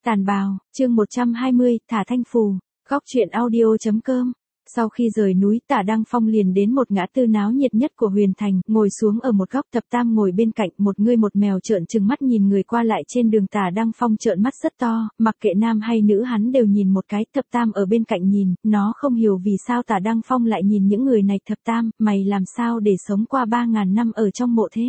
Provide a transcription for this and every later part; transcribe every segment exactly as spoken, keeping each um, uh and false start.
Tàn bào, chương một trăm hai mươi, thả thanh phù, góc truyện audio.com. Sau khi rời núi, Tả Đăng Phong liền đến một ngã tư náo nhiệt nhất của Huyền Thành, ngồi xuống ở một góc. Thập Tam ngồi bên cạnh, một người một mèo trợn trừng mắt nhìn người qua lại trên đường. Tả Đăng Phong trợn mắt rất to, mặc kệ nam hay nữ hắn đều nhìn một cái. Thập Tam ở bên cạnh nhìn, nó không hiểu vì sao Tả Đăng Phong lại nhìn những người này. Thập Tam, mày làm sao để sống qua ba ngàn năm ở trong mộ thế?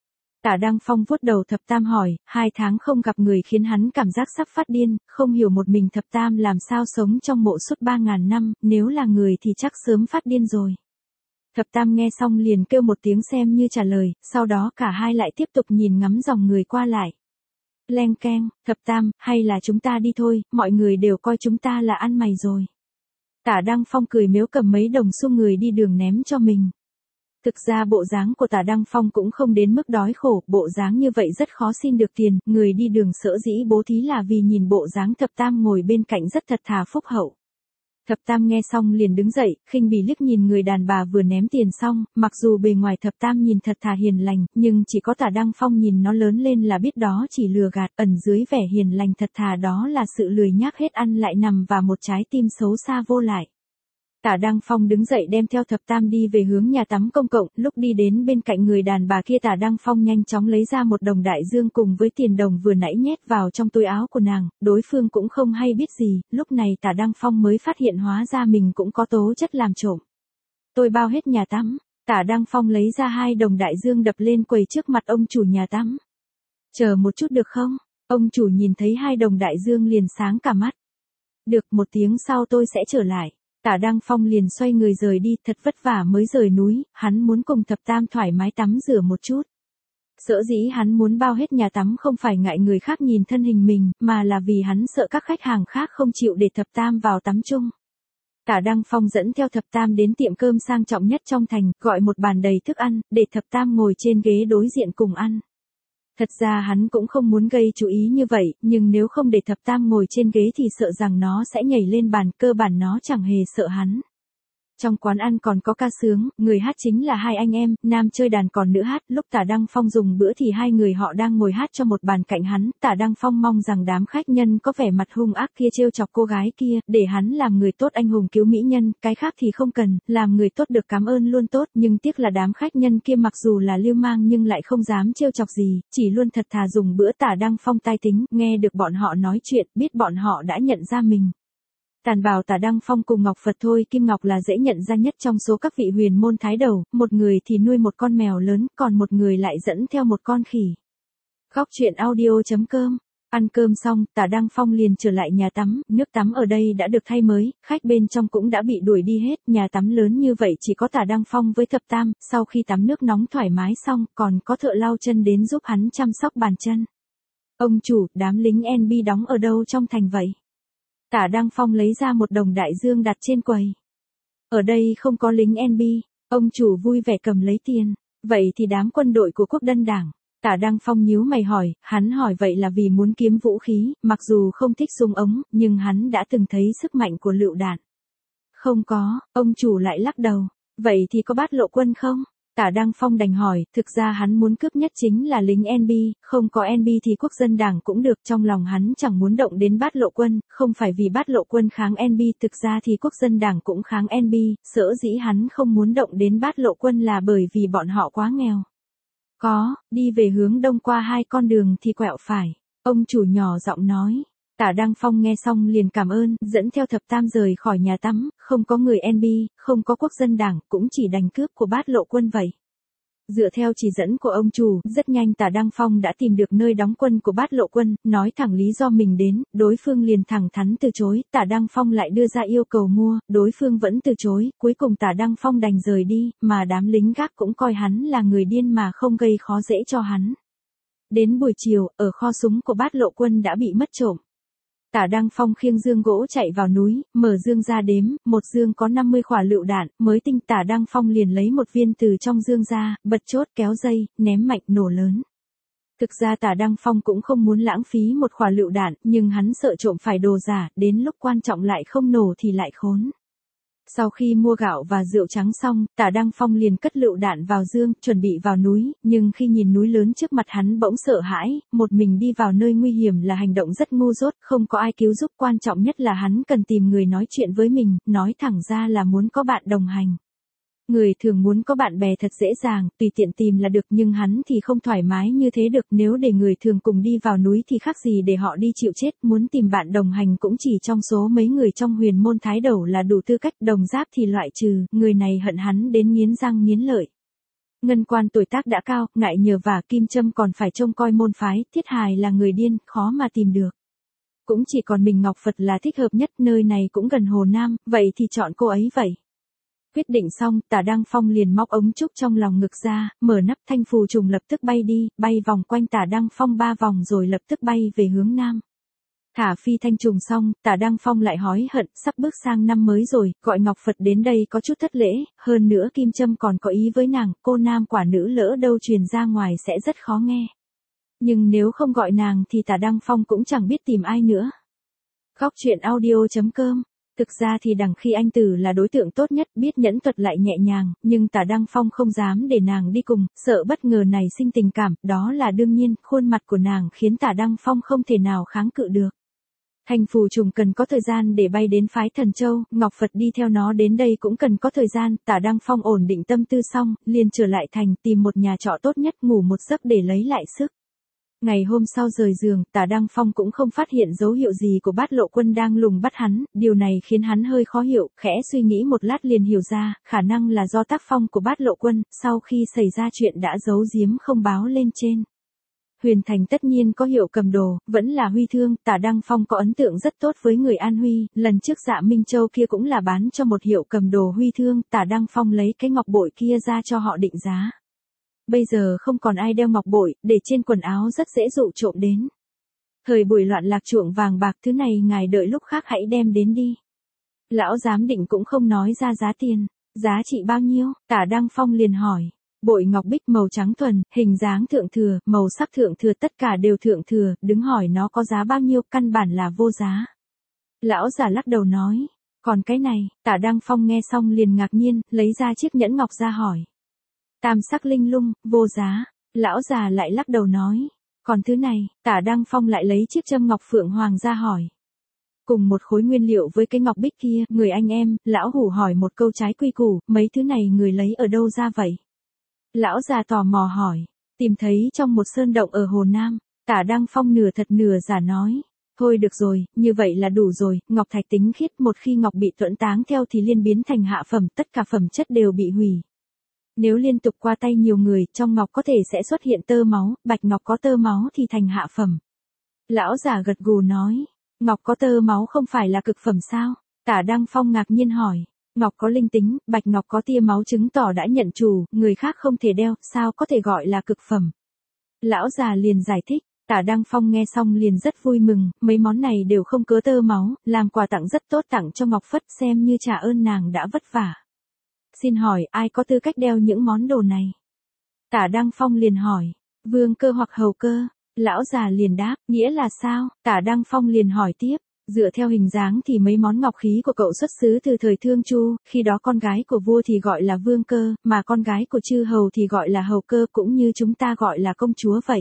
Tả Đăng Phong vuốt đầu Thập Tam hỏi, hai tháng không gặp người khiến hắn cảm giác sắp phát điên, không hiểu một mình Thập Tam làm sao sống trong mộ suốt ba ngàn năm, nếu là người thì chắc sớm phát điên rồi. Thập Tam nghe xong liền kêu một tiếng xem như trả lời, sau đó cả hai lại tiếp tục nhìn ngắm dòng người qua lại. Leng keng, Thập Tam, hay là chúng ta đi thôi, mọi người đều coi chúng ta là ăn mày rồi. Tả Đăng Phong cười mếu cầm mấy đồng xu người đi đường ném cho mình. Thực ra bộ dáng của Tả Đăng Phong cũng không đến mức đói khổ, bộ dáng như vậy rất khó xin được tiền, người đi đường sở dĩ bố thí là vì nhìn bộ dáng Thập Tam ngồi bên cạnh rất thật thà phúc hậu. Thập Tam nghe xong liền đứng dậy, khinh bỉ liếc nhìn người đàn bà vừa ném tiền xong, mặc dù bề ngoài Thập Tam nhìn thật thà hiền lành, nhưng chỉ có Tả Đăng Phong nhìn nó lớn lên là biết đó chỉ lừa gạt, ẩn dưới vẻ hiền lành thật thà đó là sự lười nhác hết ăn lại nằm và một trái tim xấu xa vô lại. Tả Đăng Phong đứng dậy đem theo Thập Tam đi về hướng nhà tắm công cộng, lúc đi đến bên cạnh người đàn bà kia Tả Đăng Phong nhanh chóng lấy ra một đồng đại dương cùng với tiền đồng vừa nãy nhét vào trong túi áo của nàng, đối phương cũng không hay biết gì, lúc này Tả Đăng Phong mới phát hiện hóa ra mình cũng có tố chất làm trộm. Tôi bao hết nhà tắm, Tả Đăng Phong lấy ra hai đồng đại dương đập lên quầy trước mặt ông chủ nhà tắm. Chờ một chút được không? Ông chủ nhìn thấy hai đồng đại dương liền sáng cả mắt. Được, một tiếng sau tôi sẽ trở lại. Tả Đăng Phong liền xoay người rời đi, thật vất vả mới rời núi, hắn muốn cùng Thập Tam thoải mái tắm rửa một chút. Sở dĩ hắn muốn bao hết nhà tắm không phải ngại người khác nhìn thân hình mình, mà là vì hắn sợ các khách hàng khác không chịu để Thập Tam vào tắm chung. Tả Đăng Phong dẫn theo Thập Tam đến tiệm cơm sang trọng nhất trong thành, gọi một bàn đầy thức ăn, để Thập Tam ngồi trên ghế đối diện cùng ăn. Thật ra hắn cũng không muốn gây chú ý như vậy, nhưng nếu không để Thập Tam ngồi trên ghế thì sợ rằng nó sẽ nhảy lên bàn, cơ bản nó chẳng hề sợ hắn. Trong quán ăn còn có ca sướng, người hát chính là hai anh em, nam chơi đàn còn nữ hát, lúc Tả Đăng Phong dùng bữa thì hai người họ đang ngồi hát cho một bàn cạnh hắn, Tả Đăng Phong mong rằng đám khách nhân có vẻ mặt hung ác kia trêu chọc cô gái kia, để hắn làm người tốt anh hùng cứu mỹ nhân, cái khác thì không cần, làm người tốt được cảm ơn luôn tốt, nhưng tiếc là đám khách nhân kia mặc dù là lưu mang nhưng lại không dám trêu chọc gì, chỉ luôn thật thà dùng bữa. Tả Đăng Phong tai tính, nghe được bọn họ nói chuyện, biết bọn họ đã nhận ra mình. Tàn bào Tả Đăng Phong cùng Ngọc Phật Thôi Kim Ngọc là dễ nhận ra nhất trong số các vị huyền môn thái đầu, một người thì nuôi một con mèo lớn, còn một người lại dẫn theo một con khỉ. Góc truyện audio.com. Ăn cơm xong, Tả Đăng Phong liền trở lại nhà tắm, nước tắm ở đây đã được thay mới, khách bên trong cũng đã bị đuổi đi hết, nhà tắm lớn như vậy chỉ có Tả Đăng Phong với Thập Tam, sau khi tắm nước nóng thoải mái xong, còn có thợ lau chân đến giúp hắn chăm sóc bàn chân. Ông chủ, đám lính en bê đóng ở đâu trong thành vậy? Tả Đăng Phong lấy ra một đồng đại dương đặt trên quầy. Ở đây không có lính en bê, ông chủ vui vẻ cầm lấy tiền. Vậy thì đám quân đội của Quốc Dân Đảng. Tả Đăng Phong nhíu mày hỏi, hắn hỏi vậy là vì muốn kiếm vũ khí, mặc dù không thích súng ống, nhưng hắn đã từng thấy sức mạnh của lựu đạn. Không có, ông chủ lại lắc đầu. Vậy thì có bát lộ quân không? Tả Đăng Phong đành hỏi, thực ra hắn muốn cướp nhất chính là lính en bê, không có en bê thì Quốc Dân Đảng cũng được, trong lòng hắn chẳng muốn động đến bát lộ quân, không phải vì bát lộ quân kháng en bê, thực ra thì Quốc Dân Đảng cũng kháng en bê, sở dĩ hắn không muốn động đến bát lộ quân là bởi vì bọn họ quá nghèo. Có, đi về hướng đông qua hai con đường thì quẹo phải, ông chủ nhỏ giọng nói. Tả Đăng Phong nghe xong liền cảm ơn, dẫn theo Thập Tam rời khỏi nhà tắm, không có người en bê, không có Quốc Dân Đảng, cũng chỉ đành cướp của bát lộ quân vậy. Dựa theo chỉ dẫn của ông chủ, rất nhanh Tả Đăng Phong đã tìm được nơi đóng quân của bát lộ quân, nói thẳng lý do mình đến, đối phương liền thẳng thắn từ chối, Tả Đăng Phong lại đưa ra yêu cầu mua, đối phương vẫn từ chối, cuối cùng Tả Đăng Phong đành rời đi, mà đám lính gác cũng coi hắn là người điên mà không gây khó dễ cho hắn. Đến buổi chiều, ở kho súng của bát lộ quân đã bị mất trộm. Tả Đăng Phong khiêng dương gỗ chạy vào núi, mở dương ra đếm, một dương có năm mươi quả lựu đạn, mới tinh. Tả Đăng Phong liền lấy một viên từ trong dương ra, bật chốt kéo dây, ném mạnh nổ lớn. Thực ra Tả Đăng Phong cũng không muốn lãng phí một quả lựu đạn, nhưng hắn sợ trộm phải đồ giả, đến lúc quan trọng lại không nổ thì lại khốn. Sau khi mua gạo và rượu trắng xong, Tả Đăng Phong liền cất lựu đạn vào dương, chuẩn bị vào núi, nhưng khi nhìn núi lớn trước mặt hắn bỗng sợ hãi, một mình đi vào nơi nguy hiểm là hành động rất ngu dốt, không có ai cứu giúp, quan trọng nhất là hắn cần tìm người nói chuyện với mình, nói thẳng ra là muốn có bạn đồng hành. Người thường muốn có bạn bè thật dễ dàng, tùy tiện tìm là được, nhưng hắn thì không thoải mái như thế được, nếu để người thường cùng đi vào núi thì khác gì để họ đi chịu chết, muốn tìm bạn đồng hành cũng chỉ trong số mấy người trong huyền môn thái đầu là đủ tư cách, Đồng Giáp thì loại trừ, người này hận hắn đến nghiến răng nghiến lợi. Ngân Quan tuổi tác đã cao, ngại nhờ vả, Kim Châm còn phải trông coi môn phái, Thiết Hài là người điên, khó mà tìm được. Cũng chỉ còn mình Ngọc Phật là thích hợp nhất, nơi này cũng gần Hồ Nam, vậy thì chọn cô ấy vậy. Quyết định xong, Tả Đăng Phong liền móc ống trúc trong lòng ngực ra, mở nắp, thanh phù trùng lập tức bay đi, bay vòng quanh Tả Đăng Phong ba vòng rồi lập tức bay về hướng nam. Thả phi thanh trùng xong, Tả Đăng Phong lại hối hận, sắp bước sang năm mới rồi, gọi Ngọc Phật đến đây có chút thất lễ, hơn nữa Kim Châm còn có ý với nàng, cô nam quả nữ lỡ đâu truyền ra ngoài sẽ rất khó nghe. Nhưng nếu không gọi nàng thì Tả Đăng Phong cũng chẳng biết tìm ai nữa. Góc truyện audio chấm com. Thực ra thì đằng khi anh Tử là đối tượng tốt nhất, biết nhẫn thuật lại nhẹ nhàng, nhưng Tả Đăng Phong không dám để nàng đi cùng, sợ bất ngờ nảy sinh tình cảm, đó là đương nhiên, khuôn mặt của nàng khiến Tả Đăng Phong không thể nào kháng cự được. Thanh phù trùng cần có thời gian để bay đến phái Thần Châu, Ngọc Phật đi theo nó đến đây cũng cần có thời gian, Tả Đăng Phong ổn định tâm tư xong, liền trở lại thành, tìm một nhà trọ tốt nhất ngủ một giấc để lấy lại sức. Ngày hôm sau rời giường, Tả Đăng Phong cũng không phát hiện dấu hiệu gì của Bát Lộ Quân đang lùng bắt hắn, điều này khiến hắn hơi khó hiểu, khẽ suy nghĩ một lát liền hiểu ra, khả năng là do tác phong của Bát Lộ Quân, sau khi xảy ra chuyện đã giấu giếm không báo lên trên. Huyền Thành tất nhiên có hiệu cầm đồ, vẫn là Huy Thương, Tả Đăng Phong có ấn tượng rất tốt với người An Huy, lần trước Dạ Minh Châu kia cũng là bán cho một hiệu cầm đồ Huy Thương, Tả Đăng Phong lấy cái ngọc bội kia ra cho họ định giá. Bây giờ không còn ai đeo ngọc bội, để trên quần áo rất dễ dụ trộm đến. Thời buổi loạn lạc chuộng vàng bạc thứ này ngài đợi lúc khác hãy đem đến đi. Lão giám định cũng không nói ra giá tiền, giá trị bao nhiêu, Tả Đăng Phong liền hỏi. Bội ngọc bích màu trắng thuần, hình dáng thượng thừa, màu sắc thượng thừa, tất cả đều thượng thừa, đứng hỏi nó có giá bao nhiêu, căn bản là vô giá. Lão già lắc đầu nói, còn cái này, Tả Đăng Phong nghe xong liền ngạc nhiên, lấy ra chiếc nhẫn ngọc ra hỏi. Tam sắc linh lung, vô giá. Lão già lại lắc đầu nói. Còn thứ này, Tả Đăng Phong lại lấy chiếc châm ngọc phượng hoàng ra hỏi. Cùng một khối nguyên liệu với cái ngọc bích kia, người anh em, lão hủ hỏi một câu trái quy củ, mấy thứ này người lấy ở đâu ra vậy? Lão già tò mò hỏi. Tìm thấy trong một sơn động ở Hồ Nam. Tả Đăng Phong nửa thật nửa giả nói. Thôi được rồi, như vậy là đủ rồi, ngọc thạch tính khiết, một khi ngọc bị tuẫn táng theo thì liên biến thành hạ phẩm, tất cả phẩm chất đều bị hủy. Nếu liên tục qua tay nhiều người, trong ngọc có thể sẽ xuất hiện tơ máu, bạch ngọc có tơ máu thì thành hạ phẩm. Lão giả gật gù nói, ngọc có tơ máu không phải là cực phẩm sao? Tả Đăng Phong ngạc nhiên hỏi, ngọc có linh tính, bạch ngọc có tia máu chứng tỏ đã nhận chủ, người khác không thể đeo, sao có thể gọi là cực phẩm? Lão già liền giải thích, Tả Đăng Phong nghe xong liền rất vui mừng, mấy món này đều không cớ tơ máu, làm quà tặng rất tốt, tặng cho Ngọc Phất xem như trả ơn nàng đã vất vả. Xin hỏi ai có tư cách đeo những món đồ này? Tả Đăng Phong liền hỏi, vương cơ hoặc hầu cơ? Lão già liền đáp, nghĩa là sao? Tả Đăng Phong liền hỏi tiếp, dựa theo hình dáng thì mấy món ngọc khí của cậu xuất xứ từ thời Thương Chu, khi đó con gái của vua thì gọi là vương cơ, mà con gái của chư hầu thì gọi là hầu cơ, cũng như chúng ta gọi là công chúa vậy.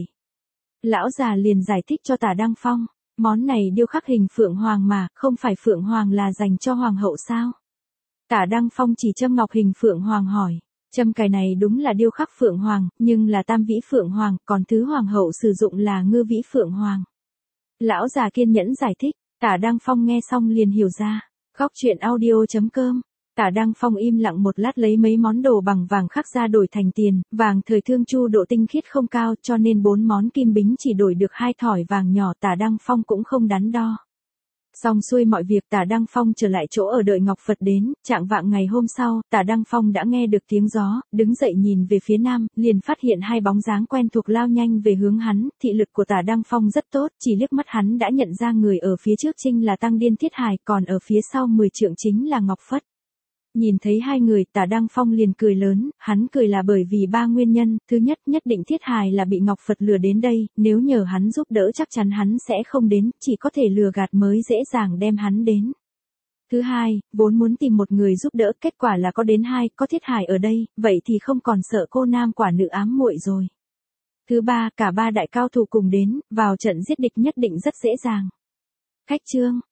Lão già liền giải thích cho Tả Đăng Phong, món này điêu khắc hình phượng hoàng mà, không phải phượng hoàng là dành cho hoàng hậu sao? Tả Đăng Phong chỉ châm ngọc hình phượng hoàng hỏi, châm cài này đúng là điêu khắc phượng hoàng, nhưng là tam vĩ phượng hoàng, còn thứ hoàng hậu sử dụng là ngư vĩ phượng hoàng. Lão già kiên nhẫn giải thích, Tả Đăng Phong nghe xong liền hiểu ra. Góc truyện audio chấm com. Tả Đăng Phong im lặng một lát lấy mấy món đồ bằng vàng khắc ra đổi thành tiền, vàng thời Thương Chu độ tinh khiết không cao cho nên bốn món kim bính chỉ đổi được hai thỏi vàng nhỏ, Tả Đăng Phong cũng không đắn đo. Xong xuôi mọi việc, Tả Đăng Phong trở lại chỗ ở đợi Ngọc Phật đến, trạng vạng ngày hôm sau, Tả Đăng Phong đã nghe được tiếng gió, đứng dậy nhìn về phía nam, liền phát hiện hai bóng dáng quen thuộc lao nhanh về hướng hắn, thị lực của Tả Đăng Phong rất tốt, chỉ liếc mắt hắn đã nhận ra người ở phía trước chính là Tăng Điên Thiết Hài, còn ở phía sau mười trượng chính là Ngọc Phất. Nhìn thấy hai người, Tả Đăng Phong liền cười lớn, hắn cười là bởi vì ba nguyên nhân, thứ nhất, nhất định Thiết Hài là bị Ngọc Phật lừa đến đây, nếu nhờ hắn giúp đỡ chắc chắn hắn sẽ không đến, chỉ có thể lừa gạt mới dễ dàng đem hắn đến. Thứ hai, vốn muốn tìm một người giúp đỡ, kết quả là có đến hai, có Thiết Hải ở đây, vậy thì không còn sợ cô nam quả nữ ám muội rồi. Thứ ba, cả ba đại cao thủ cùng đến, vào trận giết địch nhất định rất dễ dàng. Khách trương